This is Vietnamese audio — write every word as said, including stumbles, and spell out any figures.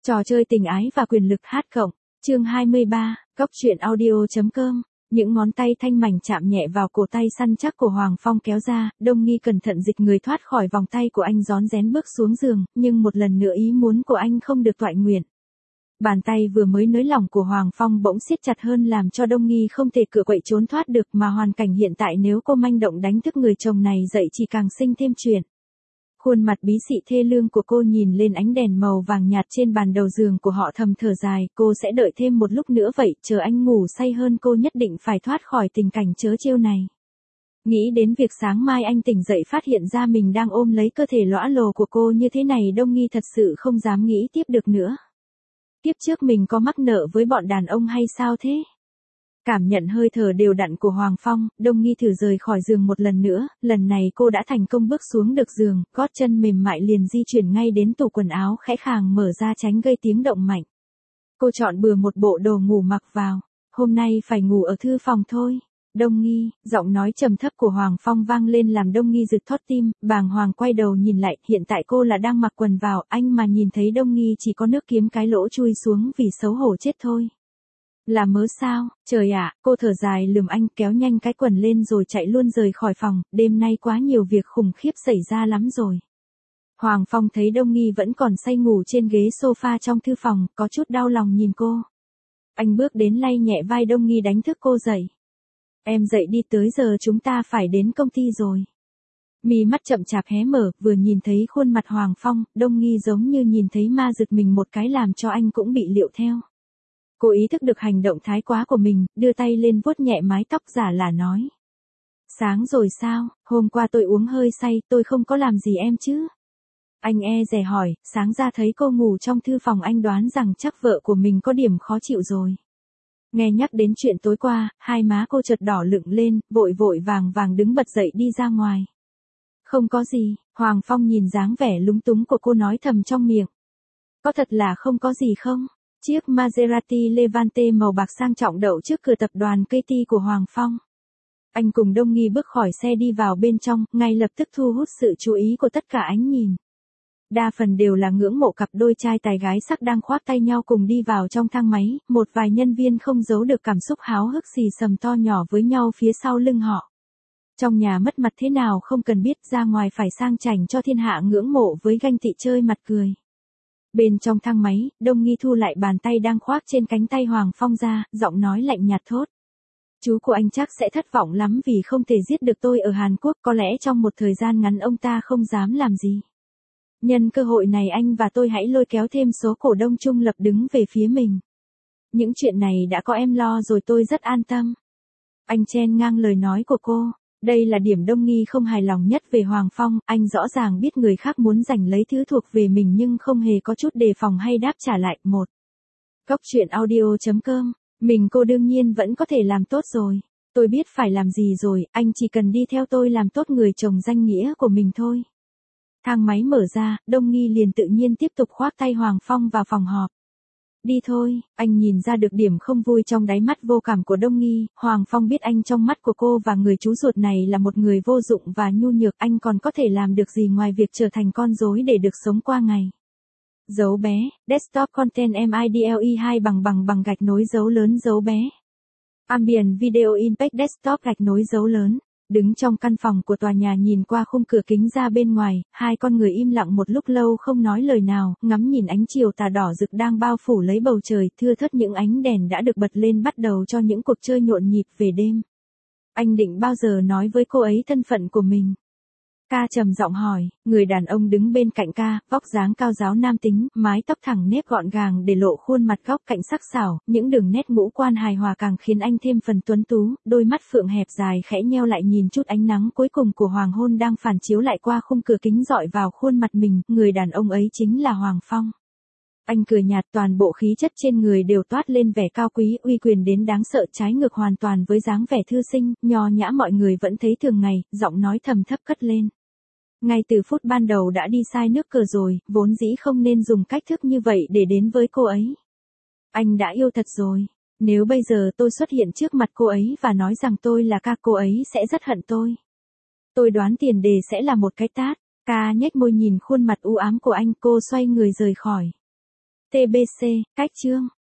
Trò chơi tình ái và quyền lực hát cộng, chương hai mươi ba, Cốc truyện audio.com. Những ngón tay thanh mảnh chạm nhẹ vào cổ tay săn chắc của Hoàng Phong kéo ra, Đông Nghi cẩn thận dịch người thoát khỏi vòng tay của anh rón rén bước xuống giường, nhưng một lần nữa ý muốn của anh không được toại nguyện. Bàn tay vừa mới nới lỏng của Hoàng Phong bỗng siết chặt hơn làm cho Đông Nghi không thể cựa quậy trốn thoát được, mà hoàn cảnh hiện tại nếu cô manh động đánh thức người chồng này dậy chỉ càng sinh thêm chuyện. Khuôn mặt bí xị thê lương của cô nhìn lên ánh đèn màu vàng nhạt trên bàn đầu giường của họ thầm thở dài, cô sẽ đợi thêm một lúc nữa vậy, chờ anh ngủ say hơn cô nhất định phải thoát khỏi tình cảnh trớ trêu này. Nghĩ đến việc sáng mai anh tỉnh dậy phát hiện ra mình đang ôm lấy cơ thể lõa lồ của cô như thế này, Đông Nghi thật sự không dám nghĩ tiếp được nữa. Tiếp trước mình có mắc nợ với bọn đàn ông hay sao thế? Cảm nhận hơi thở đều đặn của Hoàng Phong, Đông Nghi thử rời khỏi giường một lần nữa, lần này cô đã thành công bước xuống được giường, gót chân mềm mại liền di chuyển ngay đến tủ quần áo khẽ khàng mở ra tránh gây tiếng động mạnh. Cô chọn bừa một bộ đồ ngủ mặc vào, hôm nay phải ngủ ở thư phòng thôi. Đông Nghi, giọng nói trầm thấp của Hoàng Phong vang lên làm Đông Nghi giật thót tim, bàng hoàng quay đầu nhìn lại, hiện tại cô là đang mặc quần vào, anh mà nhìn thấy Đông Nghi chỉ có nước kiếm cái lỗ chui xuống vì xấu hổ chết thôi. Là mớ sao, trời ạ, cô thở dài lườm anh kéo nhanh cái quần lên rồi chạy luôn rời khỏi phòng, đêm nay quá nhiều việc khủng khiếp xảy ra lắm rồi. Hoàng Phong thấy Đông Nghi vẫn còn say ngủ trên ghế sofa trong thư phòng, có chút đau lòng nhìn cô. Anh bước đến lay nhẹ vai Đông Nghi đánh thức cô dậy. Em dậy đi, tới giờ chúng ta phải đến công ty rồi. Mí mắt chậm chạp hé mở, vừa nhìn thấy khuôn mặt Hoàng Phong, Đông Nghi giống như nhìn thấy ma giật mình một cái làm cho anh cũng bị liệu theo. Cô ý thức được hành động thái quá của mình, đưa tay lên vuốt nhẹ mái tóc giả là nói. Sáng rồi sao, hôm qua tôi uống hơi say, tôi không có làm gì em chứ. Anh e dè hỏi, sáng ra thấy cô ngủ trong thư phòng anh đoán rằng chắc vợ của mình có điểm khó chịu rồi. Nghe nhắc đến chuyện tối qua, hai má cô chợt đỏ lựng lên, vội vội vàng vàng đứng bật dậy đi ra ngoài. Không có gì, Hoàng Phong nhìn dáng vẻ lúng túng của cô nói thầm trong miệng. Có thật là không có gì không? Chiếc Maserati Levante màu bạc sang trọng đậu trước cửa tập đoàn ca tê của Hoàng Phong. Anh cùng Đông Nghi bước khỏi xe đi vào bên trong, ngay lập tức thu hút sự chú ý của tất cả ánh nhìn. Đa phần đều là ngưỡng mộ cặp đôi trai tài gái sắc đang khoác tay nhau cùng đi vào trong thang máy, một vài nhân viên không giấu được cảm xúc háo hức xì xầm to nhỏ với nhau phía sau lưng họ. Trong nhà mất mặt thế nào không cần biết, ra ngoài phải sang chảnh cho thiên hạ ngưỡng mộ với ganh tị chơi mặt cười. Bên trong thang máy, Đông Nghi thu lại bàn tay đang khoác trên cánh tay Hoàng Phong ra, giọng nói lạnh nhạt thốt. Chú của anh chắc sẽ thất vọng lắm vì không thể giết được tôi ở Hàn Quốc, có lẽ trong một thời gian ngắn ông ta không dám làm gì. Nhân cơ hội này anh và tôi hãy lôi kéo thêm số cổ đông trung lập đứng về phía mình. Những chuyện này đã có em lo rồi, tôi rất an tâm. Anh chen ngang lời nói của cô. Đây là điểm Đông Nghi không hài lòng nhất về Hoàng Phong, anh rõ ràng biết người khác muốn giành lấy thứ thuộc về mình nhưng không hề có chút đề phòng hay đáp trả lại. Một. Cốc truyện audio.com, mình cô đương nhiên vẫn có thể làm tốt rồi. Tôi biết phải làm gì rồi, anh chỉ cần đi theo tôi làm tốt người chồng danh nghĩa của mình thôi. Thang máy mở ra, Đông Nghi liền tự nhiên tiếp tục khoác tay Hoàng Phong vào phòng họp. Đi thôi, anh nhìn ra được điểm không vui trong đáy mắt vô cảm của Đông Nghi, Hoàng Phong biết anh trong mắt của cô và người chú ruột này là một người vô dụng và nhu nhược, anh còn có thể làm được gì ngoài việc trở thành con rối để được sống qua ngày. Dấu bé, desktop content midle hai bằng bằng bằng gạch nối dấu lớn dấu bé. Ambient video impact desktop gạch nối dấu lớn. Đứng trong căn phòng của tòa nhà nhìn qua khung cửa kính ra bên ngoài, hai con người im lặng một lúc lâu không nói lời nào, ngắm nhìn ánh chiều tà đỏ rực đang bao phủ lấy bầu trời, thưa thớt những ánh đèn đã được bật lên bắt đầu cho những cuộc chơi nhộn nhịp về đêm. Anh định bao giờ nói với cô ấy thân phận của mình? Ca trầm giọng hỏi, người đàn ông đứng bên cạnh ca, vóc dáng cao ráo nam tính, mái tóc thẳng nếp gọn gàng để lộ khuôn mặt góc cạnh sắc sảo, những đường nét ngũ quan hài hòa càng khiến anh thêm phần tuấn tú, đôi mắt phượng hẹp dài khẽ nheo lại nhìn chút ánh nắng cuối cùng của hoàng hôn đang phản chiếu lại qua khung cửa kính dọi vào khuôn mặt mình, người đàn ông ấy chính là Hoàng Phong. Anh cười nhạt, toàn bộ khí chất trên người đều toát lên vẻ cao quý, uy quyền đến đáng sợ, trái ngược hoàn toàn với dáng vẻ thư sinh, nho nhã mọi người vẫn thấy thường ngày, giọng nói trầm thấp cất lên. Ngay từ phút ban đầu đã đi sai nước cờ rồi, vốn dĩ không nên dùng cách thức như vậy để đến với cô ấy. Anh đã yêu thật rồi, nếu bây giờ tôi xuất hiện trước mặt cô ấy và nói rằng tôi là ca, cô ấy sẽ rất hận tôi. Tôi đoán tiền đề sẽ là một cái tát. Ca nhếch môi nhìn khuôn mặt u ám của anh, cô xoay người rời khỏi. tê bê xê, cách chương.